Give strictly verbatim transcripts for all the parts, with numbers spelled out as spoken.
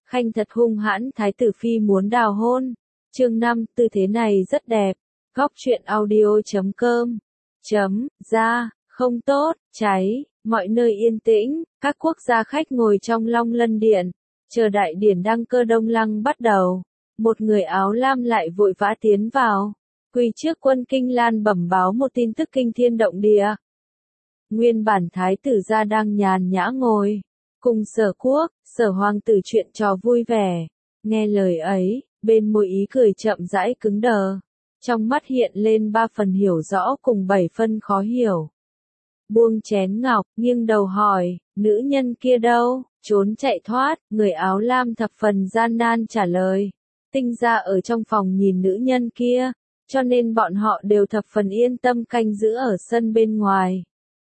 Khanh thật hung hãn, thái tử phi muốn đào hôn. Chương năm, tư thế này rất đẹp. Góc truyện audio chấm com chấm ra, không tốt, cháy, mọi nơi yên tĩnh, các quốc gia khách ngồi trong Long Lân Điện, chờ đại điển đăng cơ Đông Lăng bắt đầu. Một người áo lam lại vội vã tiến vào, quỳ trước quân Kinh Lan bẩm báo một tin tức kinh thiên động địa. Nguyên bản thái tử gia đang nhàn nhã ngồi, cùng Sở Quốc, Sở hoàng tử chuyện trò vui vẻ. Nghe lời ấy, bên môi ý cười chậm rãi cứng đờ, trong mắt hiện lên ba phần hiểu rõ cùng bảy phân khó hiểu. Buông chén ngọc, nghiêng đầu hỏi, nữ nhân kia đâu, trốn chạy thoát, người áo lam thập phần gian nan trả lời. Tinh gia ở trong phòng nhìn nữ nhân kia, cho nên bọn họ đều thập phần yên tâm canh giữ ở sân bên ngoài.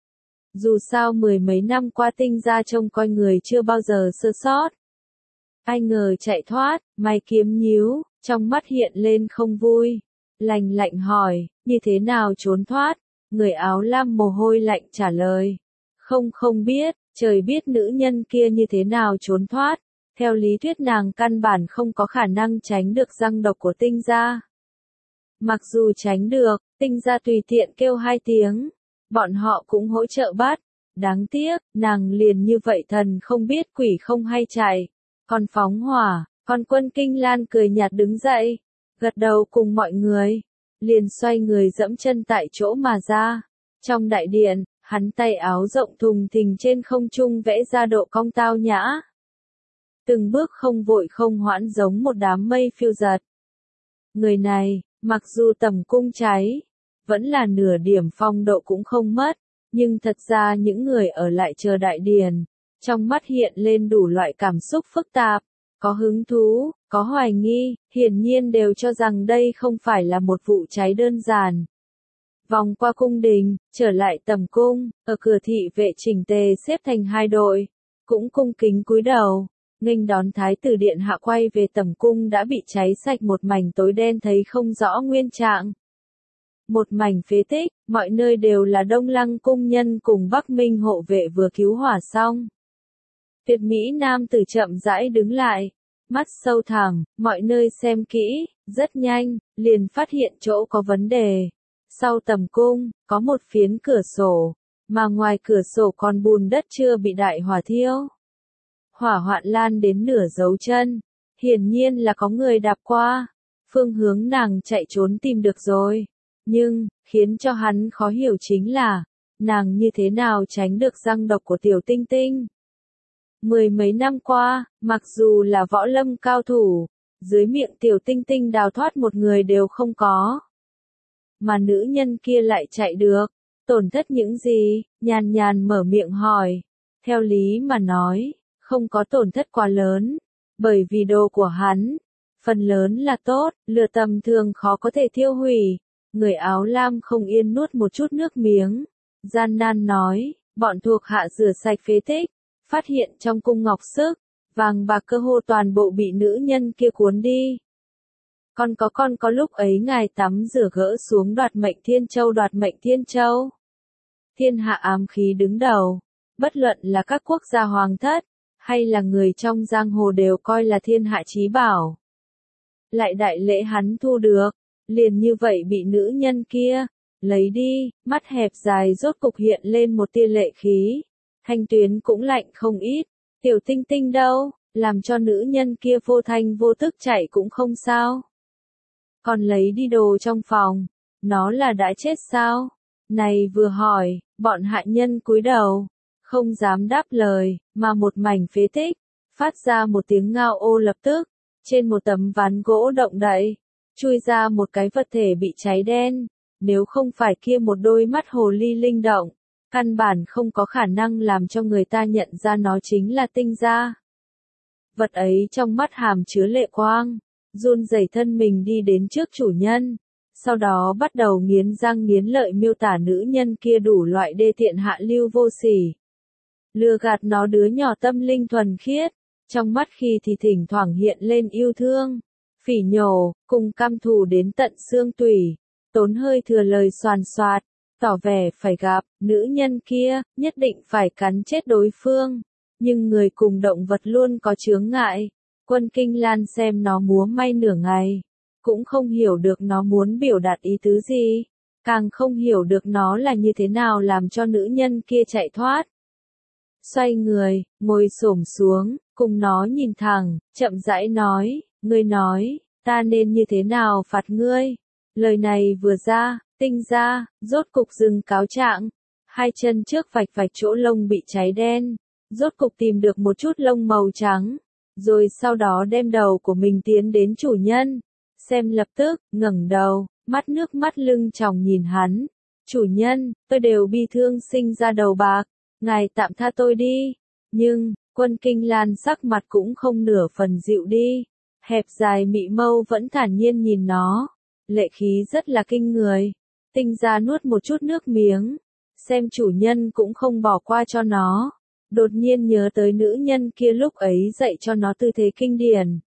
Dù sao mười mấy năm qua Tinh gia trông coi người chưa bao giờ sơ sót. Ai ngờ chạy thoát, mày kiếm nhíu, trong mắt hiện lên không vui. Lạnh lạnh hỏi, như thế nào trốn thoát? Người áo lam mồ hôi lạnh trả lời. Không không biết, trời biết nữ nhân kia như thế nào trốn thoát. Theo lý thuyết nàng căn bản không có khả năng tránh được răng độc của Tinh gia. Mặc dù tránh được, Tinh gia tùy tiện kêu hai tiếng, bọn họ cũng hỗ trợ bắt. Đáng tiếc, nàng liền như vậy thần không biết quỷ không hay chạy. Còn phóng hỏa, còn quân Kinh Lan cười nhạt đứng dậy, gật đầu cùng mọi người, liền xoay người dẫm chân tại chỗ mà ra. Trong đại điện, hắn tay áo rộng thùng thình trên không trung vẽ ra độ cong tao nhã. Từng bước không vội không hoãn giống một đám mây phiêu giật. Người này, mặc dù tầm cung cháy, vẫn là nửa điểm phong độ cũng không mất, nhưng thật ra những người ở lại chờ đại điển, trong mắt hiện lên đủ loại cảm xúc phức tạp, có hứng thú, có hoài nghi, hiển nhiên đều cho rằng đây không phải là một vụ cháy đơn giản. Vòng qua cung đình, trở lại tầm cung, ở cửa thị vệ chỉnh tề xếp thành hai đội, cũng cung kính cúi đầu, nghênh đón thái tử điện hạ quay về tầm cung đã bị cháy sạch một mảnh tối đen thấy không rõ nguyên trạng. Một mảnh phế tích, mọi nơi đều là Đông Lăng cung nhân cùng Bắc Minh hộ vệ vừa cứu hỏa xong. Tuyệt mỹ nam tử chậm rãi đứng lại, mắt sâu thẳm, mọi nơi xem kỹ, rất nhanh, liền phát hiện chỗ có vấn đề. Sau tầm cung, có một phiến cửa sổ, mà ngoài cửa sổ còn bùn đất chưa bị đại hỏa thiêu. Hỏa hoạn lan đến nửa dấu chân, hiển nhiên là có người đạp qua, phương hướng nàng chạy trốn tìm được rồi. Nhưng, khiến cho hắn khó hiểu chính là, nàng như thế nào tránh được răng độc của tiểu tinh tinh. Mười mấy năm qua, mặc dù là võ lâm cao thủ, dưới miệng tiểu tinh tinh đào thoát một người đều không có. Mà nữ nhân kia lại chạy được, tổn thất những gì, nhàn nhàn mở miệng hỏi. Theo lý mà nói, không có tổn thất quá lớn, bởi vì đồ của hắn, phần lớn là tốt, lửa tầm thường khó có thể thiêu hủy. Người áo lam không yên nuốt một chút nước miếng, gian nan nói, bọn thuộc hạ rửa sạch phế tích, phát hiện trong cung ngọc sức, vàng bạc cơ hồ toàn bộ bị nữ nhân kia cuốn đi. Còn có con có lúc ấy ngài tắm rửa gỡ xuống đoạt mệnh thiên châu đoạt mệnh thiên châu. Thiên hạ ám khí đứng đầu, bất luận là các quốc gia hoàng thất, hay là người trong giang hồ đều coi là thiên hạ chí bảo. Lại đại lễ hắn thu được, liền như vậy bị nữ nhân kia lấy đi, mắt hẹp dài rốt cục hiện lên một tia lệ khí. Thanh tuyến cũng lạnh không ít, tiểu tinh tinh đâu, làm cho nữ nhân kia vô thanh vô tức chạy cũng không sao. Còn lấy đi đồ trong phòng, nó là đã chết sao? Này vừa hỏi, bọn hạ nhân cúi đầu, không dám đáp lời, mà một mảnh phế tích, phát ra một tiếng ngao ô lập tức, trên một tấm ván gỗ động đậy, chui ra một cái vật thể bị cháy đen, nếu không phải kia một đôi mắt hồ ly linh động, căn bản không có khả năng làm cho người ta nhận ra nó chính là Tinh gia. Vật ấy trong mắt hàm chứa lệ quang, run rẩy thân mình đi đến trước chủ nhân, sau đó bắt đầu nghiến răng nghiến lợi miêu tả nữ nhân kia đủ loại đê tiện hạ lưu vô sỉ. Lừa gạt nó đứa nhỏ tâm linh thuần khiết, trong mắt khi thì thỉnh thoảng hiện lên yêu thương, phỉ nhổ, cùng căm thù đến tận xương tủy, tốn hơi thừa lời xoàn xoạt, tỏ vẻ phải gặp, nữ nhân kia, nhất định phải cắn chết đối phương. Nhưng người cùng động vật luôn có chướng ngại, Quân Kinh Lan xem nó múa may nửa ngày, cũng không hiểu được nó muốn biểu đạt ý tứ gì, càng không hiểu được nó là như thế nào làm cho nữ nhân kia chạy thoát. Xoay người, ngồi xổm xuống, cùng nó nhìn thẳng, chậm rãi nói, ngươi nói, ta nên như thế nào phạt ngươi. Lời này vừa ra, Tinh Gia rốt cục dừng cáo trạng, hai chân trước vạch vạch chỗ lông bị cháy đen, rốt cục tìm được một chút lông màu trắng, rồi sau đó đem đầu của mình tiến đến chủ nhân, xem lập tức, ngẩng đầu, mắt nước mắt lưng tròng nhìn hắn. Chủ nhân, tôi đều bi thương sinh ra đầu bạc, ngài tạm tha tôi đi. Nhưng, Quân Kinh Lan sắc mặt cũng không nửa phần dịu đi, hẹp dài mị mâu vẫn thản nhiên nhìn nó, lệ khí rất là kinh người. Tinh Gia nuốt một chút nước miếng, xem chủ nhân cũng không bỏ qua cho nó, đột nhiên nhớ tới nữ nhân kia lúc ấy dạy cho nó tư thế kinh điển.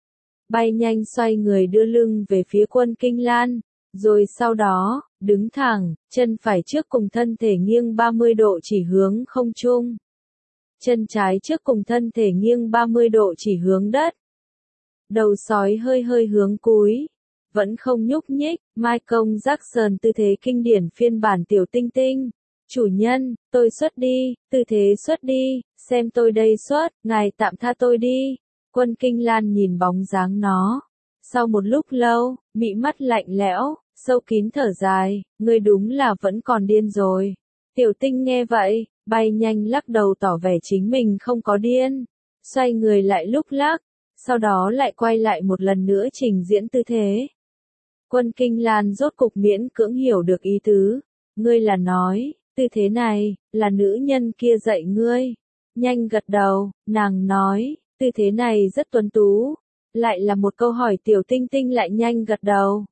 Bay nhanh xoay người đưa lưng về phía Quân Kinh Lan, rồi sau đó, đứng thẳng, chân phải trước cùng thân thể nghiêng ba mươi độ chỉ hướng không trung. Chân trái trước cùng thân thể nghiêng ba mươi độ chỉ hướng đất. Đầu sói hơi hơi hướng cúi, vẫn không nhúc nhích. Michael Jackson tư thế kinh điển phiên bản tiểu tinh tinh. Chủ nhân, tôi xuất đi, tư thế xuất đi, xem tôi đây xuất, ngài tạm tha tôi đi. Quân Kinh Lan nhìn bóng dáng nó. Sau một lúc lâu, mị mắt lạnh lẽo, sâu kín thở dài, ngươi đúng là vẫn còn điên rồi. Tiểu tinh nghe vậy, bay nhanh lắc đầu tỏ vẻ chính mình không có điên. Xoay người lại lúc lắc, sau đó lại quay lại một lần nữa trình diễn tư thế. Quân Kinh Lan rốt cục miễn cưỡng hiểu được ý tứ. Ngươi là nói, tư thế này, là nữ nhân kia dạy ngươi. Nhanh gật đầu, nàng nói, tư thế này rất tuấn tú. Lại là một câu hỏi tiểu tinh tinh lại nhanh gật đầu.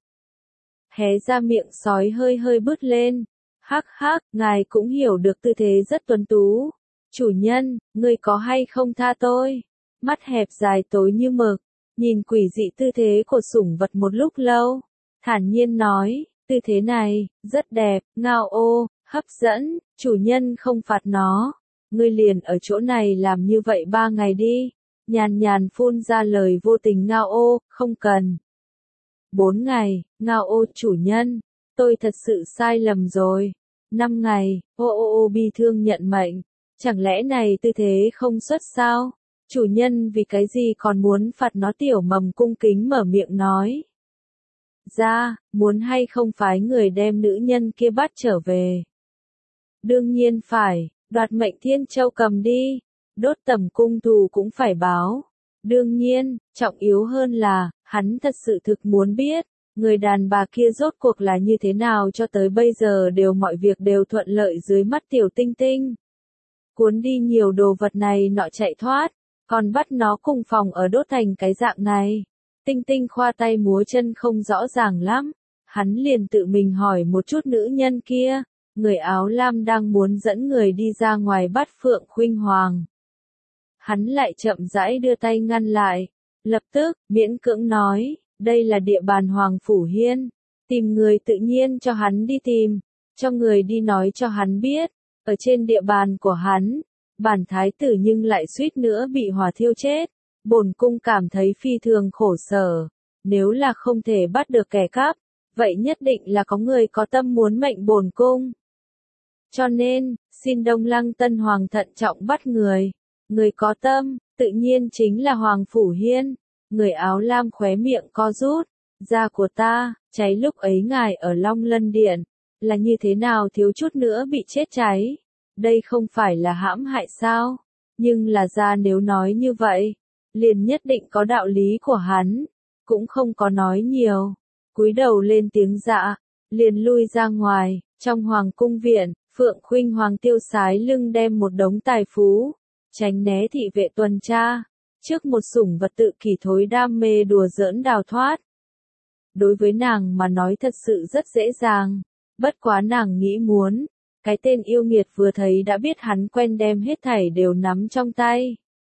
Hé ra miệng sói hơi hơi bứt lên. Hắc hắc, ngài cũng hiểu được tư thế rất tuấn tú. Chủ nhân, ngươi có hay không tha tôi? Mắt hẹp dài tối như mực, nhìn quỷ dị tư thế của sủng vật một lúc lâu. Thản nhiên nói, tư thế này, rất đẹp, ngao ô, hấp dẫn, chủ nhân không phạt nó. Ngươi liền ở chỗ này làm như vậy ba ngày đi. Nhàn nhàn phun ra lời vô tình ngao ô, không cần. Bốn ngày, ngao ô chủ nhân, tôi thật sự sai lầm rồi. Năm ngày, ô ô ô bi thương nhận mệnh, chẳng lẽ này tư thế không xuất sao? Chủ nhân vì cái gì còn muốn phạt nó? Tiểu Mầm cung kính mở miệng nói. Ra, muốn hay không phái người đem nữ nhân kia bắt trở về? Đương nhiên phải, đoạt mệnh Thiên Châu cầm đi, đốt tầm cung thù cũng phải báo. Đương nhiên, trọng yếu hơn là, hắn thật sự thực muốn biết, người đàn bà kia rốt cuộc là như thế nào cho tới bây giờ đều mọi việc đều thuận lợi dưới mắt tiểu tinh tinh. Cuốn đi nhiều đồ vật này nọ chạy thoát, còn bắt nó cùng phòng ở đốt thành cái dạng này. Tinh tinh khoa tay múa chân không rõ ràng lắm, hắn liền tự mình hỏi một chút nữ nhân kia, người áo lam đang muốn dẫn người đi ra ngoài bắt Phượng Khuynh Hoàng. Hắn lại chậm rãi đưa tay ngăn lại, lập tức, miễn cưỡng nói, đây là địa bàn Hoàng Phủ Hiên, tìm người tự nhiên cho hắn đi tìm, cho người đi nói cho hắn biết, ở trên địa bàn của hắn, bản thái tử nhưng lại suýt nữa bị hỏa thiêu chết, bổn cung cảm thấy phi thường khổ sở, nếu là không thể bắt được kẻ cắp, vậy nhất định là có người có tâm muốn mệnh bổn cung. Cho nên, xin Đông Lăng Tân Hoàng thận trọng bắt người. Người có tâm, tự nhiên chính là Hoàng Phủ Hiên. Người áo lam khóe miệng co rút. Da của ta, cháy lúc ấy ngài ở Long Lân Điện, là như thế nào thiếu chút nữa bị chết cháy. Đây không phải là hãm hại sao? Nhưng là da nếu nói như vậy, liền nhất định có đạo lý của hắn. Cũng không có nói nhiều. Cúi đầu lên tiếng dạ, liền lui ra ngoài, trong Hoàng cung viện, Phượng Khuynh Hoàng tiêu sái lưng đem một đống tài phú. Tránh né thị vệ tuần tra, trước một sủng vật tự kỷ thối đam mê đùa giỡn đào thoát. Đối với nàng mà nói thật sự rất dễ dàng, bất quá nàng nghĩ muốn, cái tên yêu nghiệt vừa thấy đã biết hắn quen đem hết thảy đều nắm trong tay.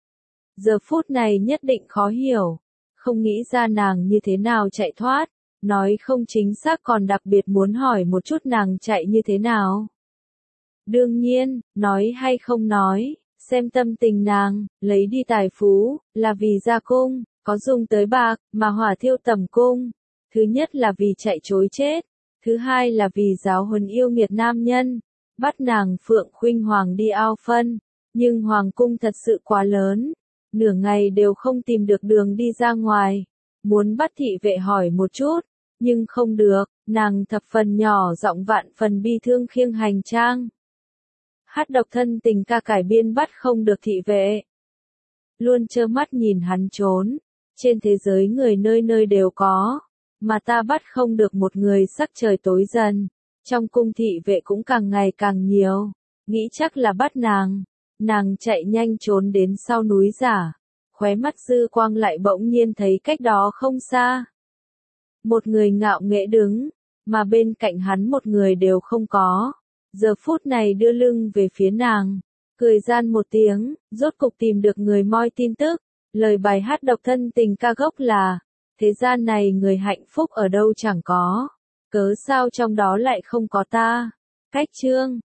Giờ phút này nhất định khó hiểu, không nghĩ ra nàng như thế nào chạy thoát, nói không chính xác còn đặc biệt muốn hỏi một chút nàng chạy như thế nào. Đương nhiên, nói hay không nói. xem tâm tình nàng, lấy đi tài phú, là vì ra cung, có dùng tới bạc, mà hỏa thiêu tẩm cung. Thứ nhất là vì chạy trối chết, thứ hai là vì giáo huấn yêu nghiệt nam nhân, bắt nàng Phượng Khuynh Hoàng đi ao phân, nhưng hoàng cung thật sự quá lớn, nửa ngày đều không tìm được đường đi ra ngoài, muốn bắt thị vệ hỏi một chút, nhưng không được, nàng thập phần nhỏ giọng vạn phần bi thương khiêng hành trang. Hát độc thân tình ca cải biên bắt không được thị vệ. Luôn trơ mắt nhìn hắn trốn, trên thế giới người nơi nơi đều có, mà ta bắt không được một người. Sắc trời tối dần, trong cung thị vệ cũng càng ngày càng nhiều, nghĩ chắc là bắt nàng, nàng chạy nhanh trốn đến sau núi giả, khóe mắt dư quang lại bỗng nhiên thấy cách đó không xa. Một người ngạo nghễ đứng, mà bên cạnh hắn một người đều không có, giờ phút này đưa lưng về phía nàng, cười gian một tiếng, rốt cục tìm được người moi tin tức, lời bài hát độc thân tình ca gốc là, thế gian này người hạnh phúc ở đâu chẳng có, cớ sao trong đó lại không có ta. Cách chương